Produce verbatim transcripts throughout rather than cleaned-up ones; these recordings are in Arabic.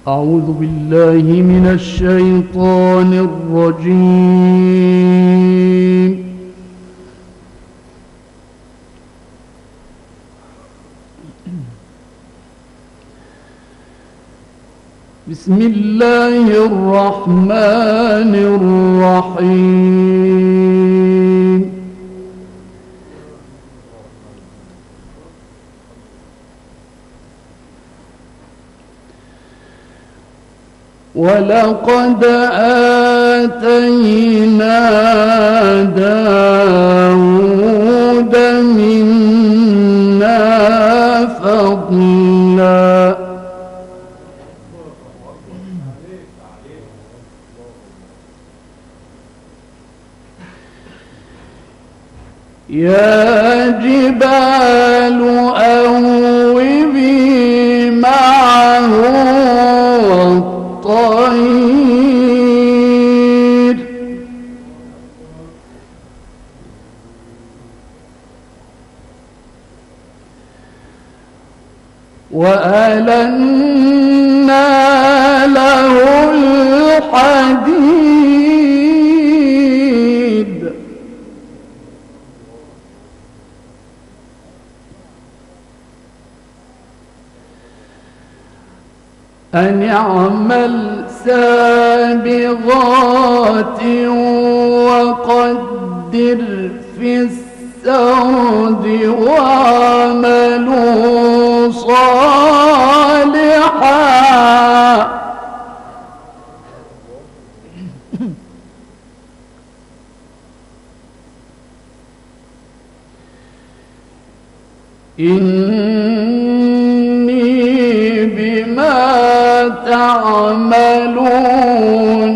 أعوذ بالله من الشيطان الرجيم. بسم الله الرحمن الرحيم. ولقد آتينا داود منا فضلا يا جبال أوبي معه الطير وألنا له الحديد أن اعمل سابغات وقدر في السرد واعملوا صالحا إني بما تعملون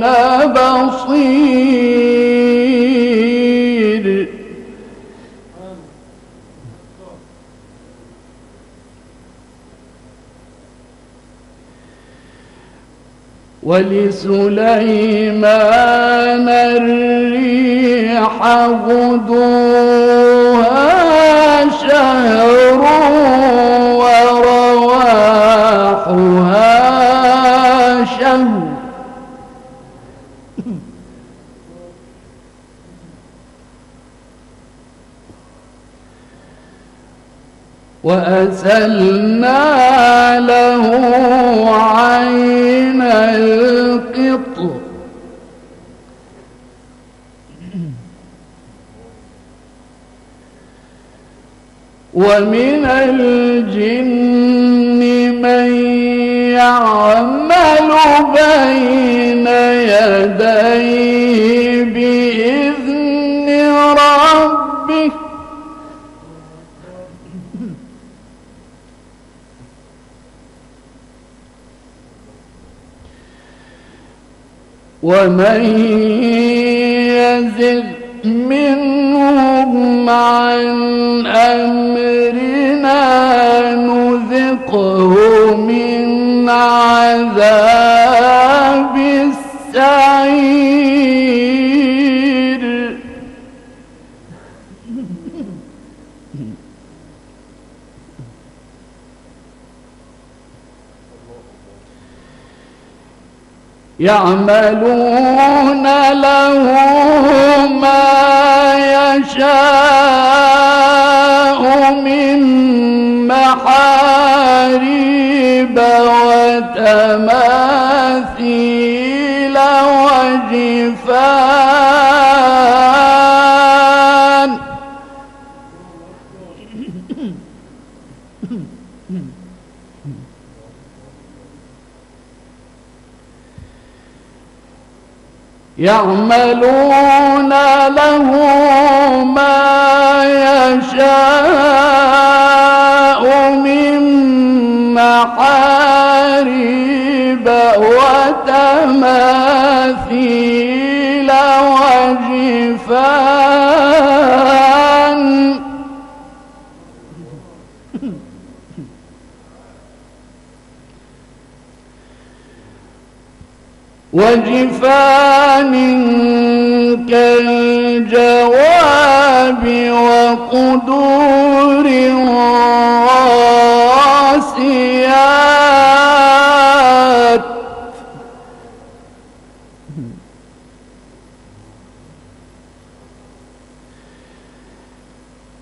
بصير ولسليمان الريح غدوها شهر ورواحها شهر وأسلنا له عين القطر ومن الجن من يعمل بين يديه بإذن ربه ومن يزغ منهم عن أمرنا نذقه من عذاب السعير يعملون له ما يشاء من محاريب وتماثيل وجفان يعملون له ما يشاء من محاريب وتماثيل وجفان وجفان كالجواب وقدور الراسيات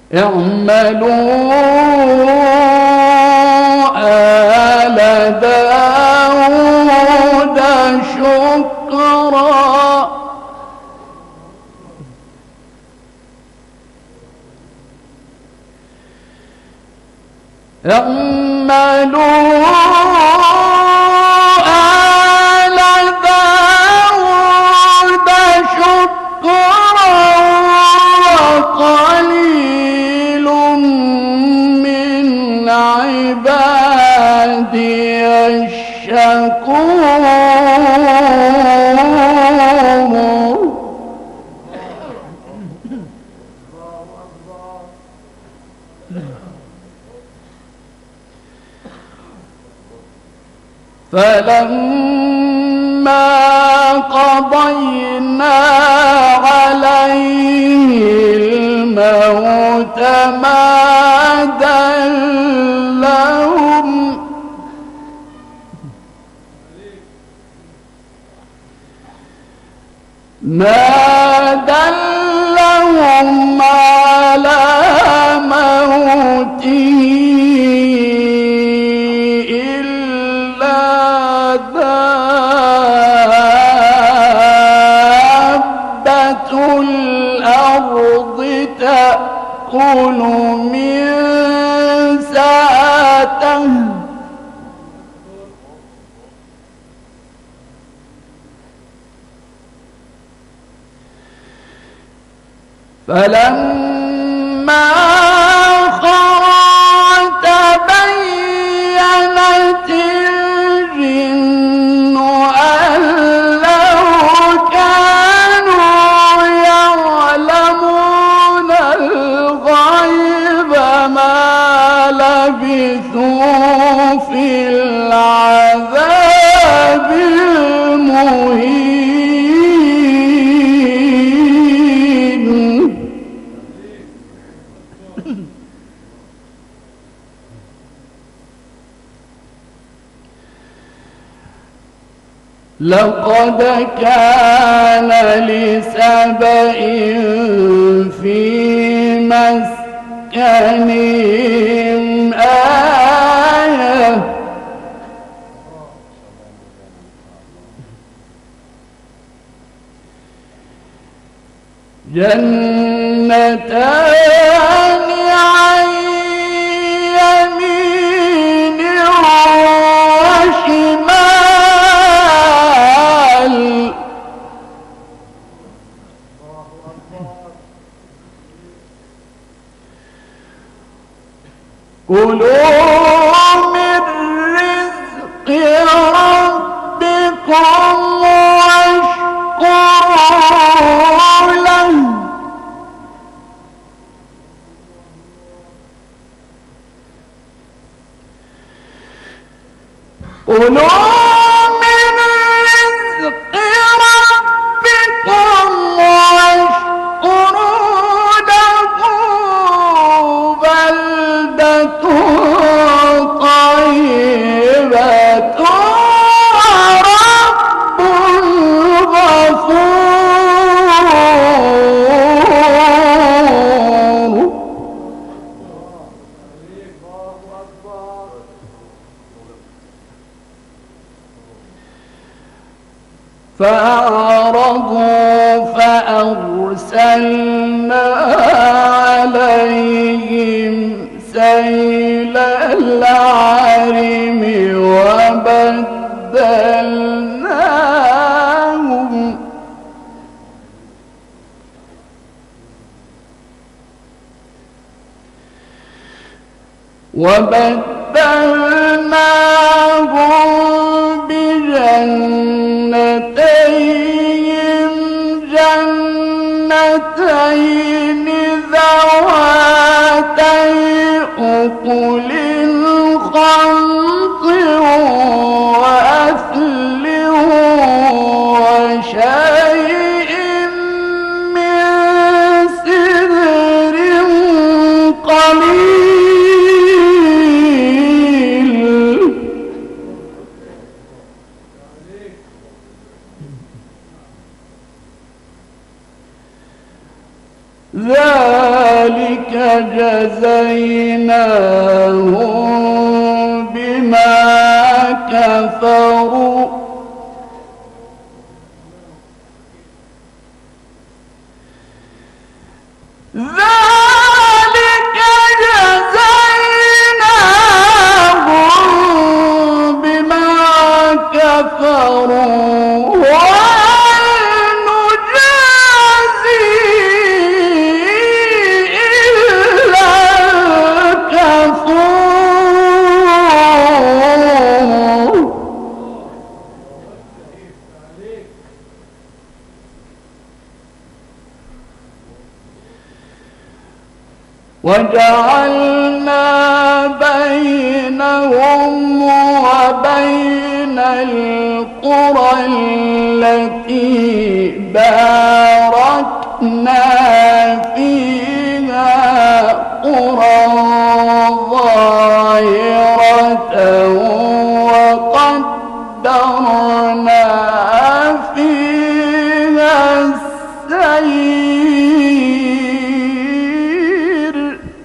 اعملوا آل داود شكرا اعملوا آل داود شكرا وقليل من عبادي الشكور فلما قضينا عليه الموت ما دلهم ما دلهم على موته إلا دابة الأرض تأكل من سأته فلما خرج تبينت الجن أن لو كانوا يعلمون الغيب ما لبثوا في العذاب المهين لقد كان لسبإ في مسكنهم آية جنتان عن يمين وشمال كلوا من رزق ربكم واشكروا له كلوا من رزق ربكم واشكروا له بلدة طيبة ورب غفور فأعرضوا فأرسلنا عليهم سيل العرم وبدلناهم وبدلناهم بجنتين جنتين ذواتي أكل خمط وأثل وشيء من سدر قليل ذلك جزيناهم بما كفروا ذلك جزيناهم بما كفروا وهل نجازي إلا الكفور وجعلنا بينهم وبين القرى التي باركنا فيها قرى ظاهرة وقدرنا فيها السير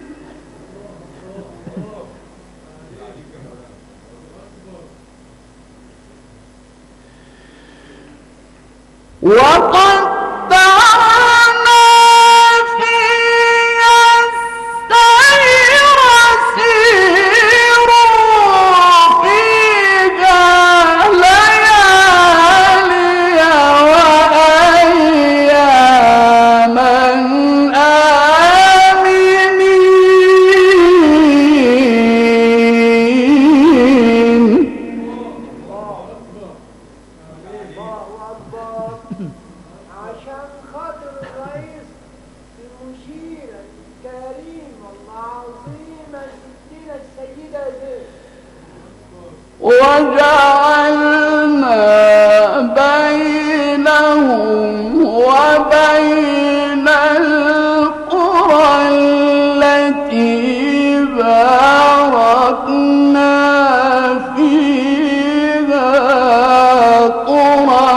وقدرنا فيها السير سيروا فيها ليالي وأياما آمنين. عشان خاطر الرئيس المشير الكريم العظيم ستنا السيدة زين وجعلنا بينهم وبين القرى التي باركنا فيها قرى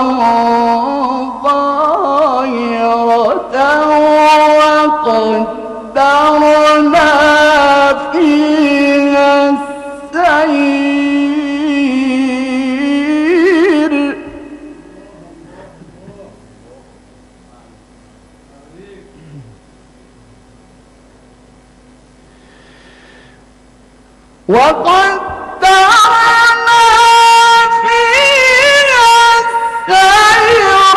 ظاهرة وقدرنا فيها السير وقدرنا فيها السير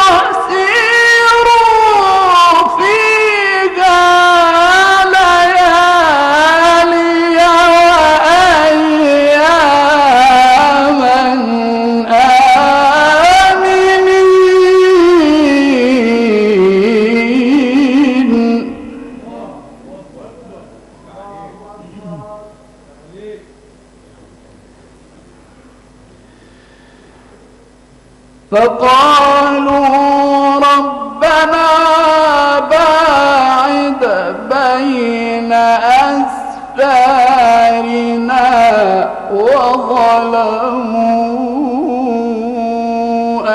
سيروا فيها ليالي وأياما آمنين. فقالوا ربنا باعد بين أسفارنا وظلموا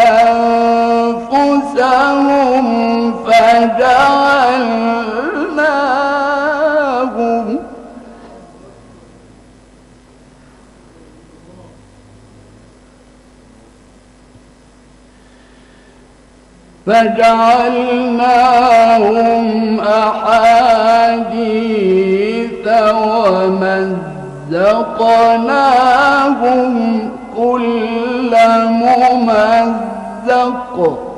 أنفسهم فجعلناهم فجعلناهم أحاديث ومزقناهم كل ممزق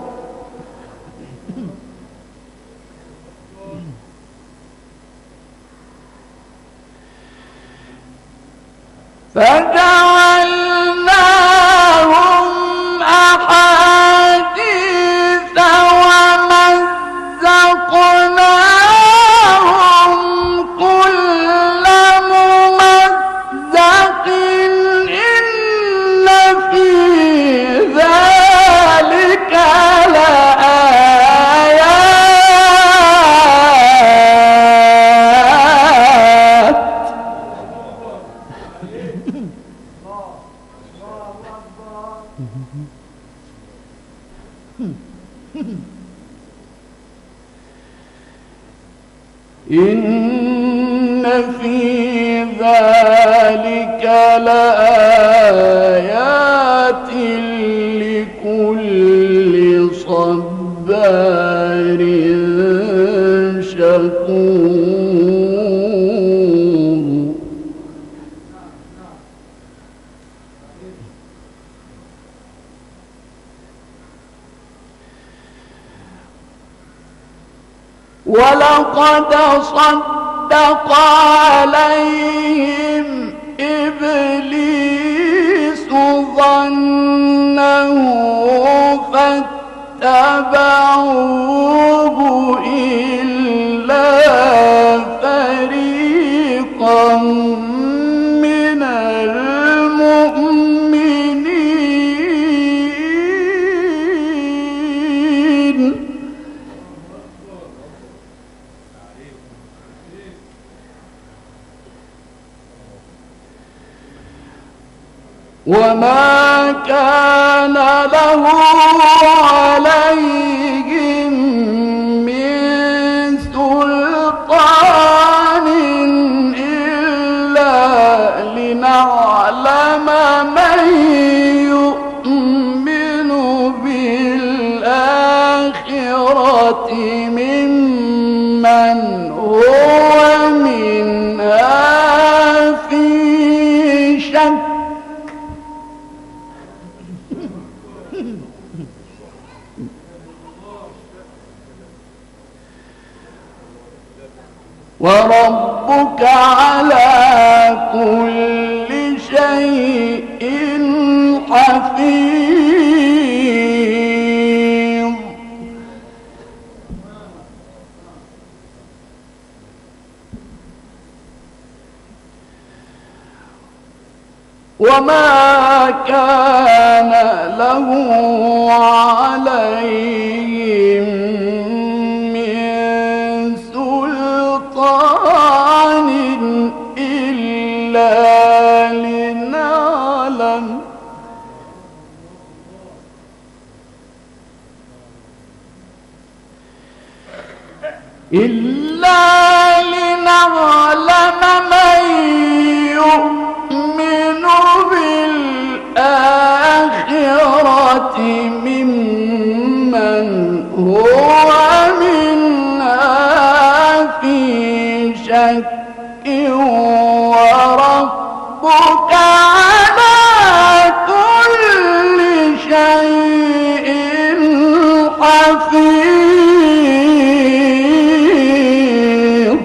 فجعلناهم أحاديث ومزقناهم كل ممزق إن في ذلك لآيات. إن في ذلك لآيات لكل صبار شكور. ولقد صدق عليهم إبليس ظنه فاتبعوه إلا فريقا من المؤمنين. وما كان له عليهم من سلطان إلا لنعلم من يؤمن بالآخرة ممن هو منها في شك. وربك على كل شيء حفيظ. وما كان له عليهم من سلطان إلا لنعلم إلا لنعلم من يؤمن بالآخرة ممن هو منها في شك. وربك على كل شيء حفيظ.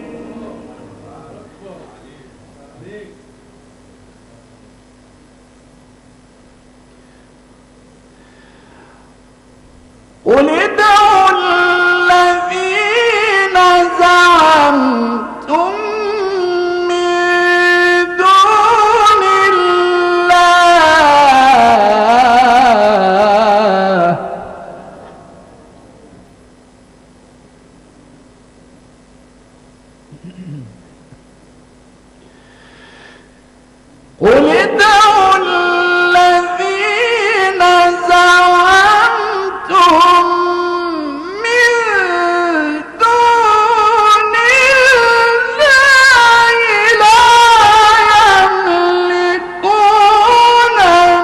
قل ادعوا الذين زعمتم من دون الله قل ادعوا الذين زعمتم من دون الله لا يملكون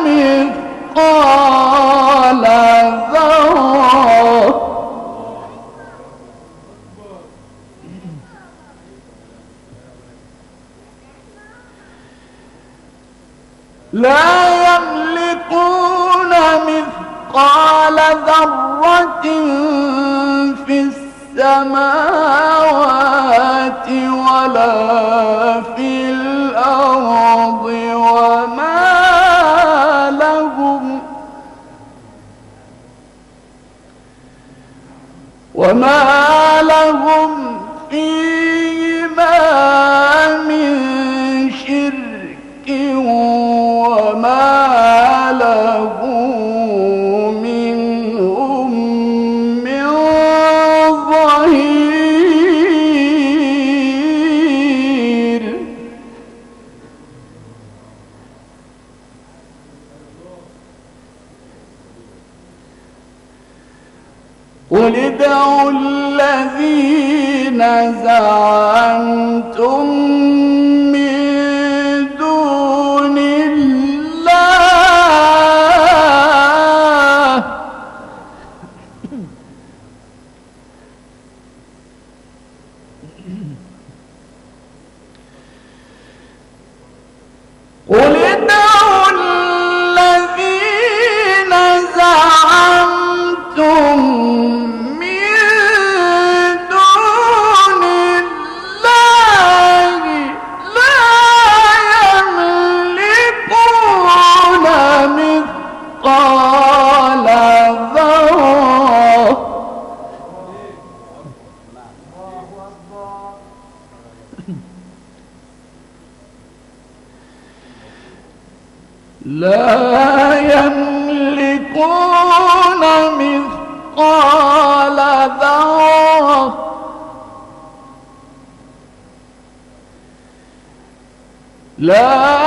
مثقال ذرة لا يملكون مثقال ذرة في السماوات ولا في الأرض وما لهم وما لهم فيهما من شرك وما له منهم من ظهير. قل ادعوا الذين زعمتم من دون الله قل ادعوا الذين زعمتم من دون الله لا يملكون مثقال ذرة لا يملكون مثقال ذرة لا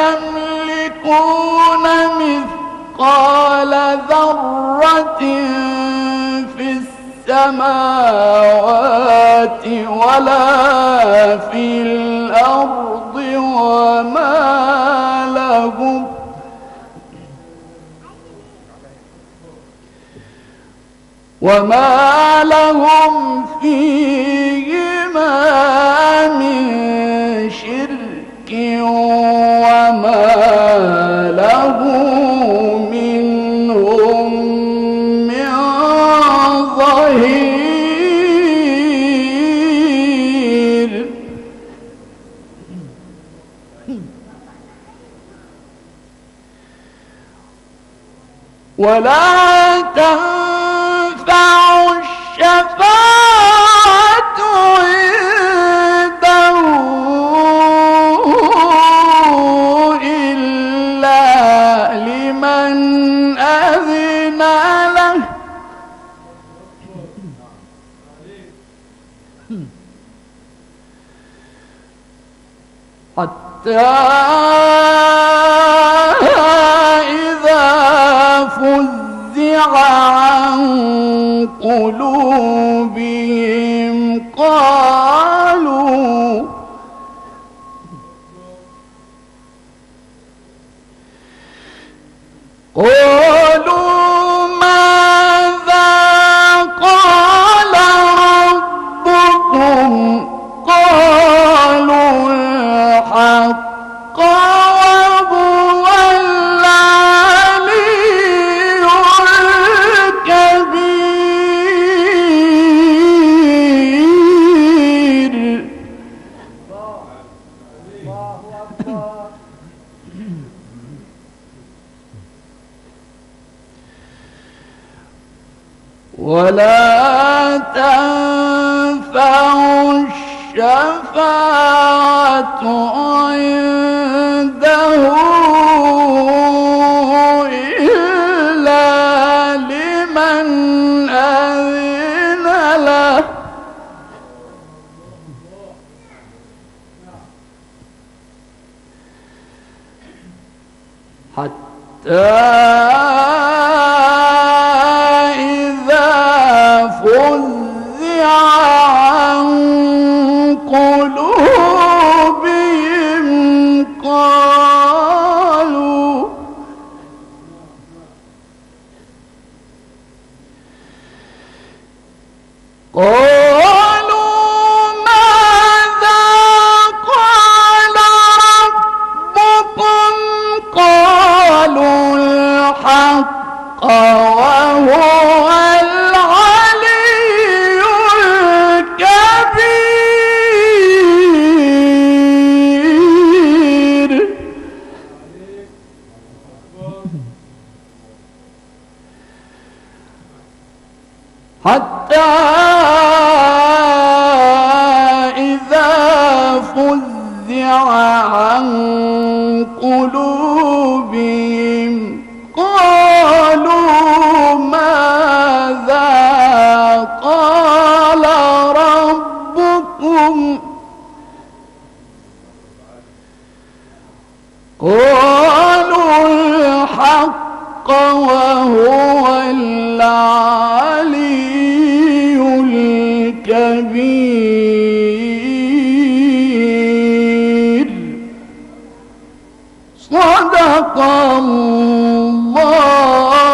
يملكون مثقال ذرة في السماوات ولا في الأرض وما لهم وما لهم فيهما من شرك وما له منهم من ظهير ولا تنفع الشفاعة عنده إلا لمن أذن له حتى إذا فزع عن قلوبهم قالوا قالوا ماذا قال ربكم قالوا الحق وهو العلي الكبير ولا تنفع الشفاعة عنده إلا لمن أذن له حتى فزع عن قلوبهم قالوا قالوا ماذا قال ربكم قالوا الحق وهو حتى إذا فزع عن قلوبهم قالوا ماذا قال ربكم قالوا الحق وهو العلي الكبير الكبير. صدق الله